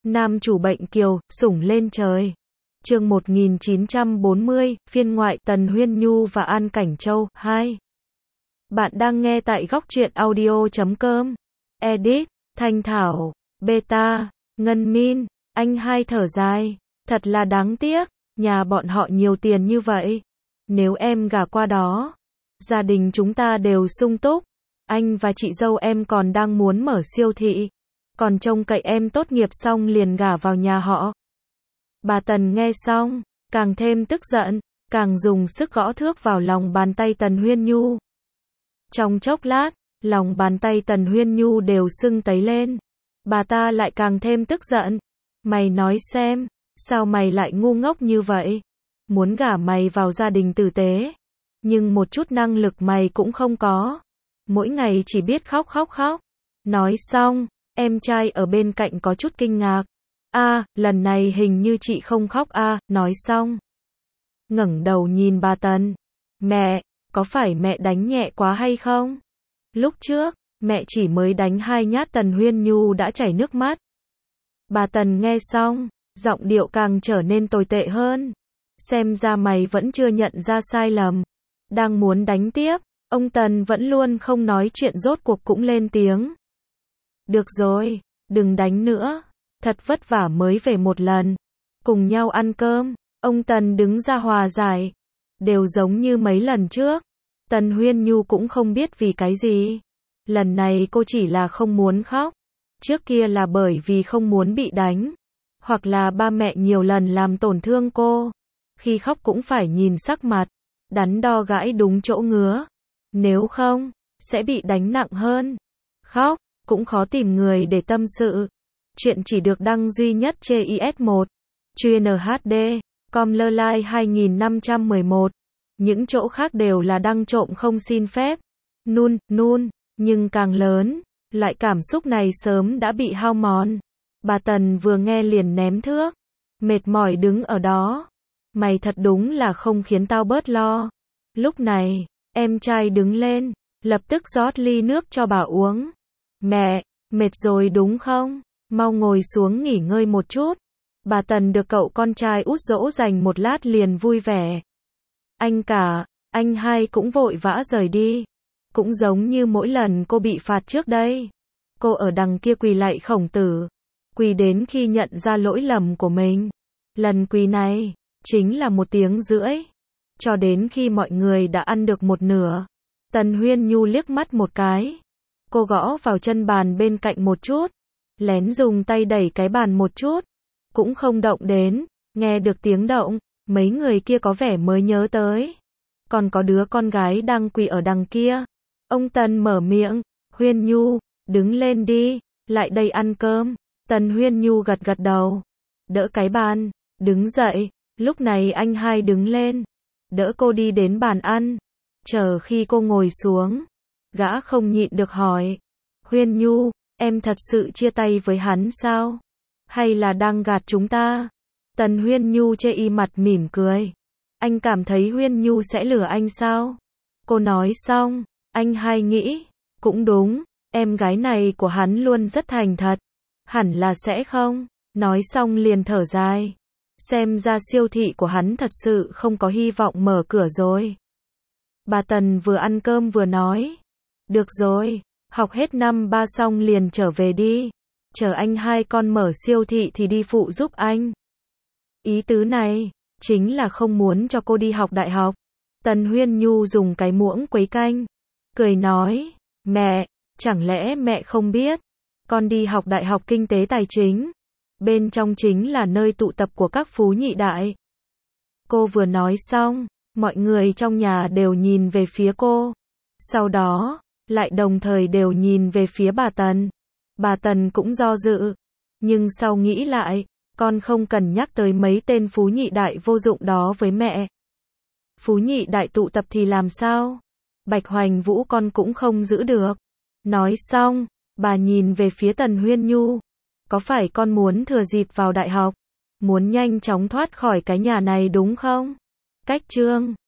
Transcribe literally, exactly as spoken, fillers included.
Nam chủ bệnh kiều, sủng lên trời. Chương một nghìn chín trăm bốn mươi, phiên ngoại, Tần Huyên Nhu và An Cảnh Châu, hai. Bạn đang nghe tại góc truyện audio chấm com. Edit, Thanh Thảo, Beta, Ngân Min, anh hai thở dài. Thật là đáng tiếc, nhà bọn họ nhiều tiền như vậy. Nếu em gả qua đó, gia đình chúng ta đều sung túc. Anh và chị dâu em còn đang muốn mở siêu thị. Còn trông cậy em tốt nghiệp xong liền gả vào nhà họ. Bà Tần nghe xong, càng thêm tức giận, càng dùng sức gõ thước vào lòng bàn tay Tần Huyên Nhu. Trong chốc lát, lòng bàn tay Tần Huyên Nhu đều sưng tấy lên. Bà ta lại càng thêm tức giận. Mày nói xem, sao mày lại ngu ngốc như vậy? Muốn gả mày vào gia đình tử tế, nhưng một chút năng lực mày cũng không có. Mỗi ngày chỉ biết khóc khóc khóc. Nói xong, em trai ở bên cạnh có chút kinh ngạc. A, à, lần này hình như chị không khóc a, à, nói xong. Ngẩng đầu nhìn bà Tần. Mẹ, có phải mẹ đánh nhẹ quá hay không? Lúc trước, mẹ chỉ mới đánh hai nhát Tần Huyên Nhu đã chảy nước mắt. Bà Tần nghe xong, giọng điệu càng trở nên tồi tệ hơn. Xem ra mày vẫn chưa nhận ra sai lầm. Đang muốn đánh tiếp, ông Tần vẫn luôn không nói chuyện rốt cuộc cũng lên tiếng. Được rồi, đừng đánh nữa. Thật vất vả mới về một lần. Cùng nhau ăn cơm. Ông Tần đứng ra hòa giải. Đều giống như mấy lần trước. Tần Huyên Nhu cũng không biết vì cái gì. Lần này cô chỉ là không muốn khóc. Trước kia là bởi vì không muốn bị đánh. Hoặc là ba mẹ nhiều lần làm tổn thương cô. Khi khóc cũng phải nhìn sắc mặt. Đắn đo gãi đúng chỗ ngứa. Nếu không, sẽ bị đánh nặng hơn. Khóc, cũng khó tìm người để tâm sự. Chuyện chỉ được đăng duy nhất trên i ét một. Chuyên hát đê. Com lơ lai hai nghìn năm trăm mười một. Những chỗ khác đều là đăng trộm không xin phép. Nun, nun, nhưng càng lớn, loại cảm xúc này sớm đã bị hao mòn. Bà Tần vừa nghe liền ném thước. Mệt mỏi đứng ở đó. Mày thật đúng là không khiến tao bớt lo. Lúc này, em trai đứng lên, lập tức rót ly nước cho bà uống. Mẹ, mệt rồi đúng không? Mau ngồi xuống nghỉ ngơi một chút. Bà Tần được cậu con trai út dỗ dành một lát liền vui vẻ. Anh cả, anh hai cũng vội vã rời đi. Cũng giống như mỗi lần cô bị phạt trước đây. Cô ở đằng kia quỳ lạy Khổng Tử. Quỳ đến khi nhận ra lỗi lầm của mình. Lần quỳ này, chính là một tiếng rưỡi. Cho đến khi mọi người đã ăn được một nửa. Tần Huyên Nhu liếc mắt một cái. Cô gõ vào chân bàn bên cạnh một chút. Lén dùng tay đẩy cái bàn một chút. Cũng không động đến. Nghe được tiếng động, mấy người kia có vẻ mới nhớ tới. Còn có đứa con gái đang quỳ ở đằng kia. Ông Tần mở miệng. Huyên Nhu, đứng lên đi. Lại đây ăn cơm. Tần Huyên Nhu gật gật đầu. Đỡ cái bàn. Đứng dậy. Lúc này anh hai đứng lên. Đỡ cô đi đến bàn ăn. Chờ khi cô ngồi xuống. Gã không nhịn được hỏi. Huyên Nhu, em thật sự chia tay với hắn sao? Hay là đang gạt chúng ta? Tần Huyên Nhu chê y mặt mỉm cười. Anh cảm thấy Huyên Nhu sẽ lừa anh sao? Cô nói xong, anh hai nghĩ. Cũng đúng, em gái này của hắn luôn rất thành thật. Hẳn là sẽ không. Nói xong liền thở dài. Xem ra siêu thị của hắn thật sự không có hy vọng mở cửa rồi. Bà Tần vừa ăn cơm vừa nói. Được rồi, học hết năm ba xong liền trở về đi. Chờ anh hai con mở siêu thị thì đi phụ giúp anh. Ý tứ này, chính là không muốn cho cô đi học đại học. Tần Huyên Nhu dùng cái muỗng quấy canh. Cười nói, mẹ, chẳng lẽ mẹ không biết. Con đi học đại học kinh tế tài chính. Bên trong chính là nơi tụ tập của các phú nhị đại. Cô vừa nói xong, mọi người trong nhà đều nhìn về phía cô. Sau đó, lại đồng thời đều nhìn về phía bà Tần. Bà Tần cũng do dự. Nhưng sau nghĩ lại, con không cần nhắc tới mấy tên phú nhị đại vô dụng đó với mẹ. Phú nhị đại tụ tập thì làm sao? Bạch Hoành Vũ con cũng không giữ được. Nói xong, bà nhìn về phía Tần Huyên Nhu. Có phải con muốn thừa dịp vào đại học? Muốn nhanh chóng thoát khỏi cái nhà này đúng không? Cách chương